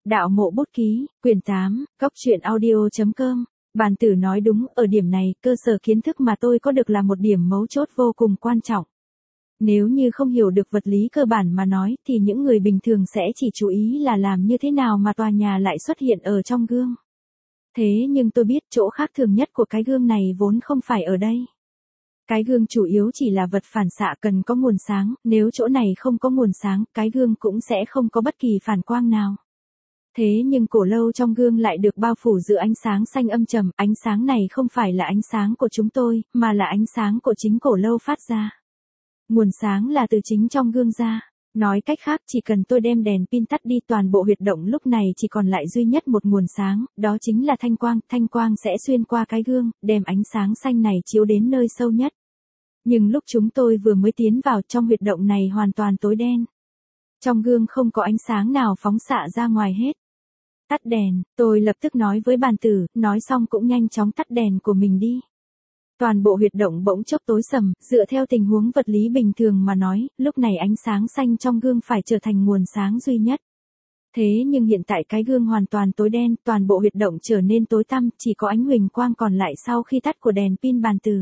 Đạo mộ bút ký, quyển 8, góc truyện audio.com. Bàn tử nói đúng, ở điểm này, cơ sở kiến thức mà tôi có được là một điểm mấu chốt vô cùng quan trọng. Nếu như không hiểu được vật lý cơ bản mà nói thì những người bình thường sẽ chỉ chú ý là làm như thế nào mà tòa nhà lại xuất hiện ở trong gương. Thế nhưng tôi biết chỗ khác thường nhất của cái gương này vốn không phải ở đây. Cái gương chủ yếu chỉ là vật phản xạ cần có nguồn sáng, nếu chỗ này không có nguồn sáng, cái gương cũng sẽ không có bất kỳ phản quang nào. Thế nhưng cổ lâu trong gương lại được bao phủ giữa ánh sáng xanh âm trầm, ánh sáng này không phải là ánh sáng của chúng tôi, mà là ánh sáng của chính cổ lâu phát ra. Nguồn sáng là từ chính trong gương ra. Nói cách khác, chỉ cần tôi đem đèn pin tắt đi, toàn bộ huyệt động lúc này chỉ còn lại duy nhất một nguồn sáng, đó chính là thanh quang sẽ xuyên qua cái gương, đem ánh sáng xanh này chiếu đến nơi sâu nhất. Nhưng lúc chúng tôi vừa mới tiến vào, trong huyệt động này hoàn toàn tối đen. Trong gương không có ánh sáng nào phóng xạ ra ngoài hết. Tắt đèn, tôi lập tức nói với bàn tử, nói xong cũng nhanh chóng tắt đèn của mình đi. Toàn bộ huyệt động bỗng chốc tối sầm, dựa theo tình huống vật lý bình thường mà nói, lúc này ánh sáng xanh trong gương phải trở thành nguồn sáng duy nhất. Thế nhưng hiện tại cái gương hoàn toàn tối đen, toàn bộ huyệt động trở nên tối tăm, chỉ có ánh huỳnh quang còn lại sau khi tắt của đèn pin bàn tử.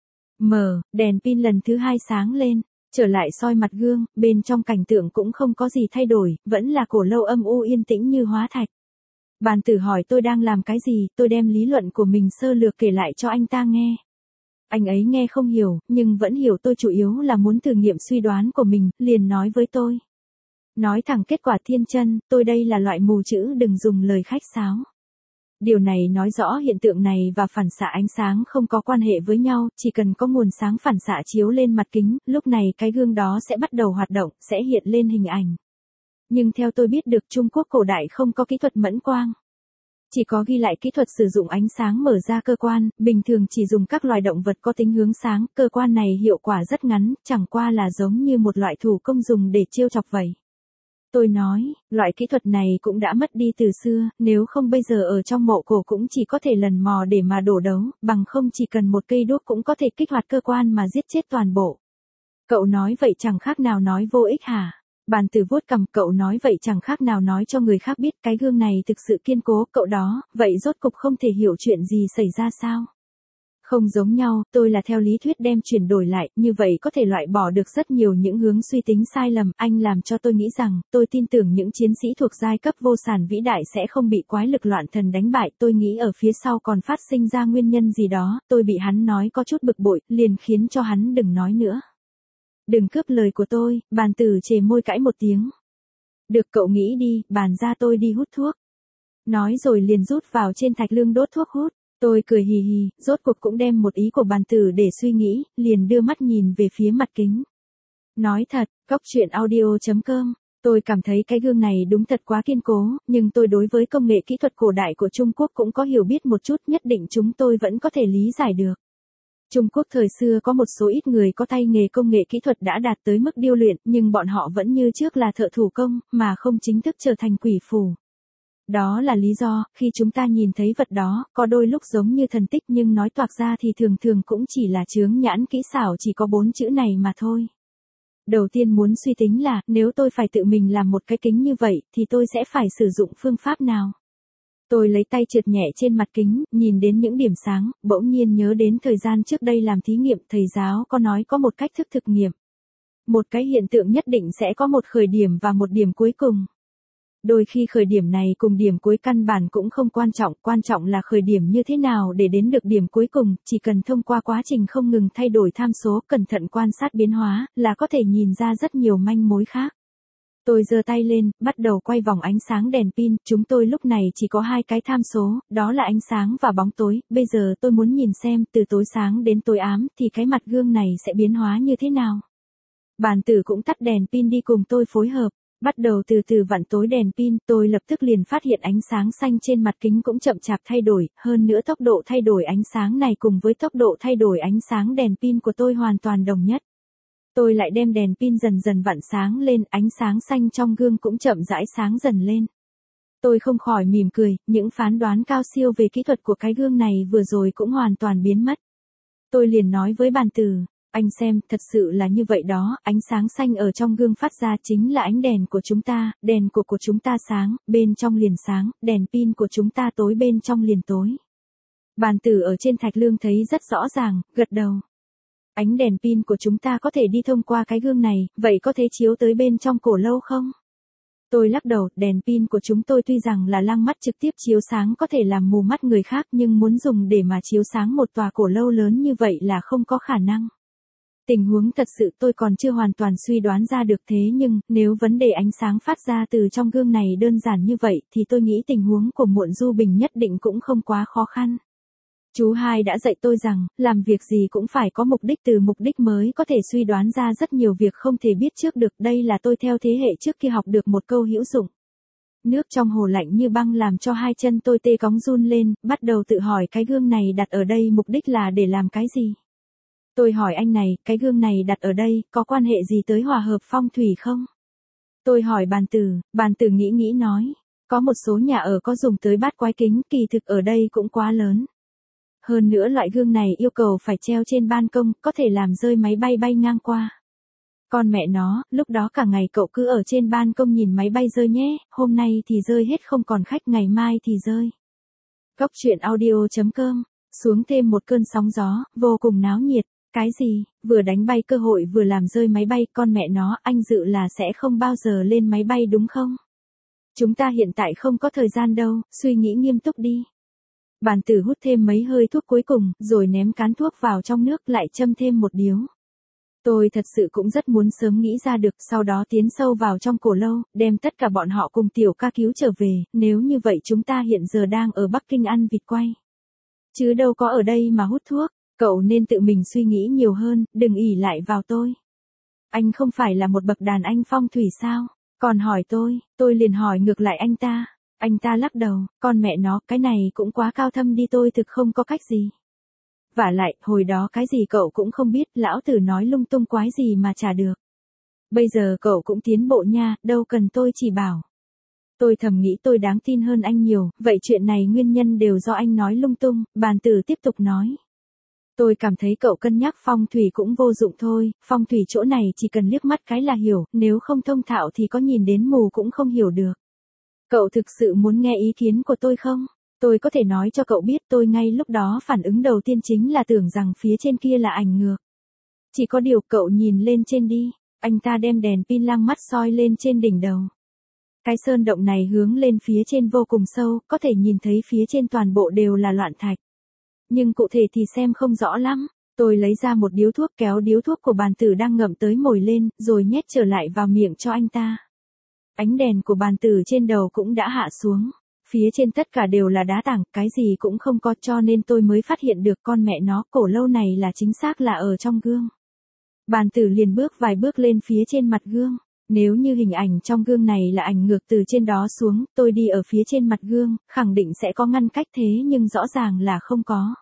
Đèn pin lần thứ hai sáng lên, trở lại soi mặt gương, bên trong cảnh tượng cũng không có gì thay đổi, vẫn là cổ lâu âm u yên tĩnh như hóa thạch. Bàn tử hỏi tôi đang làm cái gì, tôi đem lý luận của mình sơ lược kể lại cho anh ta nghe. Anh ấy nghe không hiểu, nhưng vẫn hiểu tôi chủ yếu là muốn thử nghiệm suy đoán của mình, liền nói với tôi. Nói thẳng kết quả thiên chân, tôi đây là loại mù chữ, đừng dùng lời khách sáo. Điều này nói rõ hiện tượng này và phản xạ ánh sáng không có quan hệ với nhau, chỉ cần có nguồn sáng phản xạ chiếu lên mặt kính, lúc này cái gương đó sẽ bắt đầu hoạt động, sẽ hiện lên hình ảnh. Nhưng theo tôi biết được, Trung Quốc cổ đại không có kỹ thuật mẫn quang. Chỉ có ghi lại kỹ thuật sử dụng ánh sáng mở ra cơ quan, bình thường chỉ dùng các loài động vật có tính hướng sáng, cơ quan này hiệu quả rất ngắn, chẳng qua là giống như một loại thủ công dùng để trêu chọc vậy. Tôi nói, loại kỹ thuật này cũng đã mất đi từ xưa, nếu không bây giờ ở trong mộ cổ cũng chỉ có thể lần mò để mà đổ đấu, bằng không chỉ cần một cây đuốc cũng có thể kích hoạt cơ quan mà giết chết toàn bộ. Cậu nói vậy chẳng khác nào nói vô ích hả? Bàn tử vuốt cằm, cậu nói vậy chẳng khác nào nói cho người khác biết cái gương này thực sự kiên cố, cậu đó, vậy rốt cục không thể hiểu chuyện gì xảy ra sao? Không giống nhau, tôi là theo lý thuyết đem chuyển đổi lại, như vậy có thể loại bỏ được rất nhiều những hướng suy tính sai lầm, anh làm cho tôi nghĩ rằng, tôi tin tưởng những chiến sĩ thuộc giai cấp vô sản vĩ đại sẽ không bị quái lực loạn thần đánh bại, tôi nghĩ ở phía sau còn phát sinh ra nguyên nhân gì đó, tôi bị hắn nói có chút bực bội, liền khiến cho hắn đừng nói nữa. Đừng cướp lời của tôi, bàn tử chề môi cãi một tiếng. Được, cậu nghĩ đi, bàn ra tôi đi hút thuốc. Nói rồi liền rút vào trên thạch lương đốt thuốc hút. Tôi cười hì hì, rốt cuộc cũng đem một ý của bàn tử để suy nghĩ, liền đưa mắt nhìn về phía mặt kính. Nói thật, góc truyện audio.com, tôi cảm thấy cái gương này đúng thật quá kiên cố, nhưng tôi đối với công nghệ kỹ thuật cổ đại của Trung Quốc cũng có hiểu biết một chút, nhất định chúng tôi vẫn có thể lý giải được. Trung Quốc thời xưa có một số ít người có tay nghề công nghệ kỹ thuật đã đạt tới mức điêu luyện, nhưng bọn họ vẫn như trước là thợ thủ công, mà không chính thức trở thành quỷ phù. Đó là lý do, khi chúng ta nhìn thấy vật đó, có đôi lúc giống như thần tích nhưng nói toạc ra thì thường thường cũng chỉ là chướng nhãn kỹ xảo, chỉ có 4 chữ này mà thôi. Đầu tiên muốn suy tính là, nếu tôi phải tự mình làm một cái kính như vậy, thì tôi sẽ phải sử dụng phương pháp nào? Tôi lấy tay trượt nhẹ trên mặt kính, nhìn đến những điểm sáng, bỗng nhiên nhớ đến thời gian trước đây làm thí nghiệm, thầy giáo có nói có một cách thức thực nghiệm. Một cái hiện tượng nhất định sẽ có một khởi điểm và một điểm cuối cùng. Đôi khi khởi điểm này cùng điểm cuối căn bản cũng không quan trọng là khởi điểm như thế nào để đến được điểm cuối cùng, chỉ cần thông qua quá trình không ngừng thay đổi tham số, cẩn thận quan sát biến hóa, là có thể nhìn ra rất nhiều manh mối khác. Tôi giơ tay lên, bắt đầu quay vòng ánh sáng đèn pin, chúng tôi lúc này chỉ có 2 cái tham số, đó là ánh sáng và bóng tối, bây giờ tôi muốn nhìn xem từ tối sáng đến tối ám thì cái mặt gương này sẽ biến hóa như thế nào. Bàn tử cũng tắt đèn pin đi cùng tôi phối hợp, bắt đầu từ từ vặn tối đèn pin, tôi lập tức liền phát hiện ánh sáng xanh trên mặt kính cũng chậm chạp thay đổi, hơn nữa tốc độ thay đổi ánh sáng này cùng với tốc độ thay đổi ánh sáng đèn pin của tôi hoàn toàn đồng nhất. Tôi lại đem đèn pin dần dần vặn sáng lên, ánh sáng xanh trong gương cũng chậm rãi sáng dần lên. Tôi không khỏi mỉm cười, những phán đoán cao siêu về kỹ thuật của cái gương này vừa rồi cũng hoàn toàn biến mất. Tôi liền nói với bàn tử, Anh xem, thật sự là như vậy đó, ánh sáng xanh ở trong gương phát ra chính là ánh đèn của chúng ta, đèn của chúng ta sáng, bên trong liền sáng, đèn pin của chúng ta tối bên trong liền tối. Bàn tử ở trên thạch lương thấy rất rõ ràng, gật đầu. Ánh đèn pin của chúng ta có thể đi thông qua cái gương này, vậy có thể chiếu tới bên trong cổ lâu không? Tôi lắc đầu, đèn pin của chúng tôi tuy rằng là lăng mắt trực tiếp chiếu sáng có thể làm mù mắt người khác nhưng muốn dùng để mà chiếu sáng một tòa cổ lâu lớn như vậy là không có khả năng. Tình huống thật sự tôi còn chưa hoàn toàn suy đoán ra được thế nhưng nếu vấn đề ánh sáng phát ra từ trong gương này đơn giản như vậy thì tôi nghĩ tình huống của Muộn Du Bình nhất định cũng không quá khó khăn. Chú hai đã dạy tôi rằng, làm việc gì cũng phải có mục đích, từ mục đích mới có thể suy đoán ra rất nhiều việc không thể biết trước được, đây là tôi theo thế hệ trước kia học được một câu hữu dụng. Nước trong hồ lạnh như băng làm cho hai chân tôi tê cóng run lên, bắt đầu tự hỏi cái gương này đặt ở đây mục đích là để làm cái gì? Tôi hỏi anh này, cái gương này đặt ở đây, có quan hệ gì tới hòa hợp phong thủy không? Tôi hỏi bàn tử nghĩ nói, có một số nhà ở có dùng tới bát quái kính, kỳ thực ở đây cũng quá lớn. Hơn nữa loại gương này yêu cầu phải treo trên ban công, có thể làm rơi máy bay bay ngang qua. Con mẹ nó, lúc đó cả ngày cậu cứ ở trên ban công nhìn máy bay rơi nhé, hôm nay thì rơi hết không còn khách, ngày mai thì rơi. Góc truyện audio.com, xuống thêm một cơn sóng gió, vô cùng náo nhiệt. Cái gì, vừa đánh bay cơ hội vừa làm rơi máy bay, con mẹ nó, anh dự là sẽ không bao giờ lên máy bay đúng không? Chúng ta hiện tại không có thời gian đâu, suy nghĩ nghiêm túc đi. Bàn tử hút thêm mấy hơi thuốc cuối cùng, rồi ném cán thuốc vào trong nước lại châm thêm một điếu. Tôi thật sự cũng rất muốn sớm nghĩ ra được, sau đó tiến sâu vào trong cổ lâu, đem tất cả bọn họ cùng tiểu ca cứu trở về, nếu như vậy chúng ta hiện giờ đang ở Bắc Kinh ăn vịt quay. Chứ đâu có ở đây mà hút thuốc, cậu nên tự mình suy nghĩ nhiều hơn, đừng ỷ lại vào tôi. Anh không phải là một bậc đàn anh phong thủy sao? Còn hỏi tôi liền hỏi ngược lại anh ta. Anh ta lắc đầu, con mẹ nó, cái này cũng quá cao thâm đi, tôi thực không có cách gì. Vả lại, hồi đó cái gì cậu cũng không biết, lão tử nói lung tung quái gì mà trả được. Bây giờ cậu cũng tiến bộ nha, đâu cần tôi chỉ bảo. Tôi thầm nghĩ tôi đáng tin hơn anh nhiều, vậy chuyện này nguyên nhân đều do anh nói lung tung, bàn tử tiếp tục nói. Tôi cảm thấy cậu cân nhắc phong thủy cũng vô dụng thôi, phong thủy chỗ này chỉ cần liếc mắt cái là hiểu, nếu không thông thạo thì có nhìn đến mù cũng không hiểu được. Cậu thực sự muốn nghe ý kiến của tôi không? Tôi có thể nói cho cậu biết tôi ngay lúc đó phản ứng đầu tiên chính là tưởng rằng phía trên kia là ảnh ngược. Chỉ có điều cậu nhìn lên trên đi, anh ta đem đèn pin lăng mắt soi lên trên đỉnh đầu. Cái sơn động này hướng lên phía trên vô cùng sâu, có thể nhìn thấy phía trên toàn bộ đều là loạn thạch. Nhưng cụ thể thì xem không rõ lắm. Tôi lấy ra một điếu thuốc, kéo điếu thuốc của bàn tử đang ngậm tới mồi lên, rồi nhét trở lại vào miệng cho anh ta. Ánh đèn của bàn tử trên đầu cũng đã hạ xuống. Phía trên tất cả đều là đá tảng, cái gì cũng không có, cho nên tôi mới phát hiện được con mẹ nó, cổ lâu này là chính xác là ở trong gương. Bàn tử liền bước vài bước lên phía trên mặt gương. Nếu như hình ảnh trong gương này là ảnh ngược từ trên đó xuống, tôi đi ở phía trên mặt gương, khẳng định sẽ có ngăn cách thế nhưng rõ ràng là không có.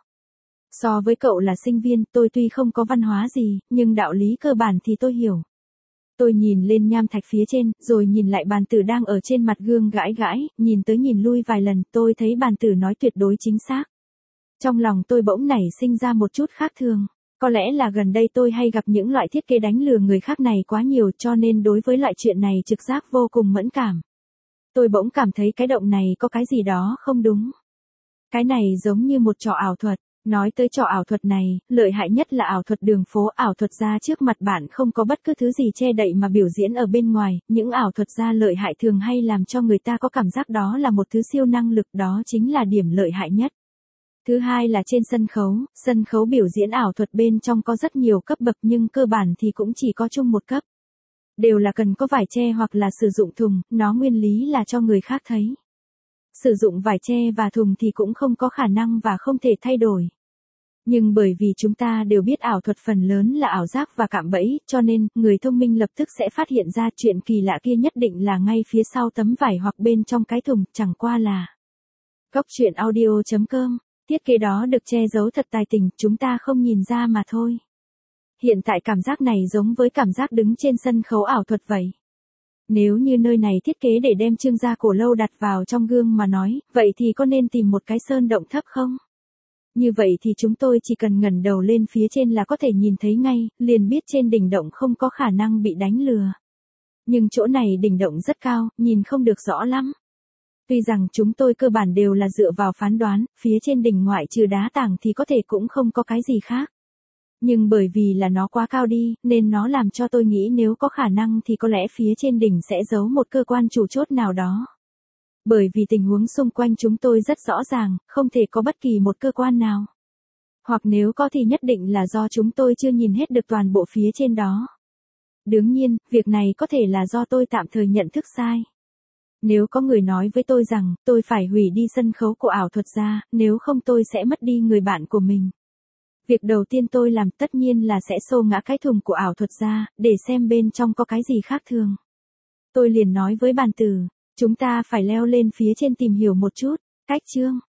So với cậu là sinh viên, tôi tuy không có văn hóa gì, nhưng đạo lý cơ bản thì tôi hiểu. Tôi nhìn lên nham thạch phía trên, rồi nhìn lại bàn tử đang ở trên mặt gương gãi gãi, nhìn tới nhìn lui vài lần, tôi thấy bàn tử nói tuyệt đối chính xác. Trong lòng tôi bỗng nảy sinh ra một chút khác thường. Có lẽ là gần đây tôi hay gặp những loại thiết kế đánh lừa người khác này quá nhiều cho nên đối với loại chuyện này trực giác vô cùng mẫn cảm. Tôi bỗng cảm thấy cái động này có cái gì đó không đúng. Cái này giống như một trò ảo thuật. Nói tới trò ảo thuật này, lợi hại nhất là ảo thuật đường phố, ảo thuật gia trước mặt bạn không có bất cứ thứ gì che đậy mà biểu diễn ở bên ngoài, những ảo thuật gia lợi hại thường hay làm cho người ta có cảm giác đó là một thứ siêu năng lực, đó chính là điểm lợi hại nhất. Thứ hai là trên sân khấu biểu diễn ảo thuật bên trong có rất nhiều cấp bậc nhưng cơ bản thì cũng chỉ có chung một cấp. Đều là cần có vải che hoặc là sử dụng thùng, nó nguyên lý là cho người khác thấy. Sử dụng vải che và thùng thì cũng không có khả năng và không thể thay đổi. Nhưng bởi vì chúng ta đều biết ảo thuật phần lớn là ảo giác và cạm bẫy, cho nên, người thông minh lập tức sẽ phát hiện ra chuyện kỳ lạ kia nhất định là ngay phía sau tấm vải hoặc bên trong cái thùng, chẳng qua là. Góc truyện audio.com, thiết kế đó được che giấu thật tài tình, chúng ta không nhìn ra mà thôi. Hiện tại cảm giác này giống với cảm giác đứng trên sân khấu ảo thuật vậy. Nếu như nơi này thiết kế để đem trương gia cổ lâu đặt vào trong gương mà nói, vậy thì có nên tìm một cái sơn động thấp không? Như vậy thì chúng tôi chỉ cần ngẩng đầu lên phía trên là có thể nhìn thấy ngay, liền biết trên đỉnh động không có khả năng bị đánh lừa. Nhưng chỗ này đỉnh động rất cao, nhìn không được rõ lắm. Tuy rằng chúng tôi cơ bản đều là dựa vào phán đoán, phía trên đỉnh ngoại trừ đá tảng thì có thể cũng không có cái gì khác. Nhưng bởi vì là nó quá cao đi, nên nó làm cho tôi nghĩ nếu có khả năng thì có lẽ phía trên đỉnh sẽ giấu một cơ quan chủ chốt nào đó. Bởi vì tình huống xung quanh chúng tôi rất rõ ràng, không thể có bất kỳ một cơ quan nào. Hoặc nếu có thì nhất định là do chúng tôi chưa nhìn hết được toàn bộ phía trên đó. Đương nhiên, việc này có thể là do tôi tạm thời nhận thức sai. Nếu có người nói với tôi rằng, tôi phải hủy đi sân khấu của ảo thuật gia, nếu không tôi sẽ mất đi người bạn của mình. Việc đầu tiên tôi làm tất nhiên là sẽ xô ngã cái thùng của ảo thuật gia, để xem bên trong có cái gì khác thường. Tôi liền nói với bàn tử, chúng ta phải leo lên phía trên tìm hiểu một chút, cách chương.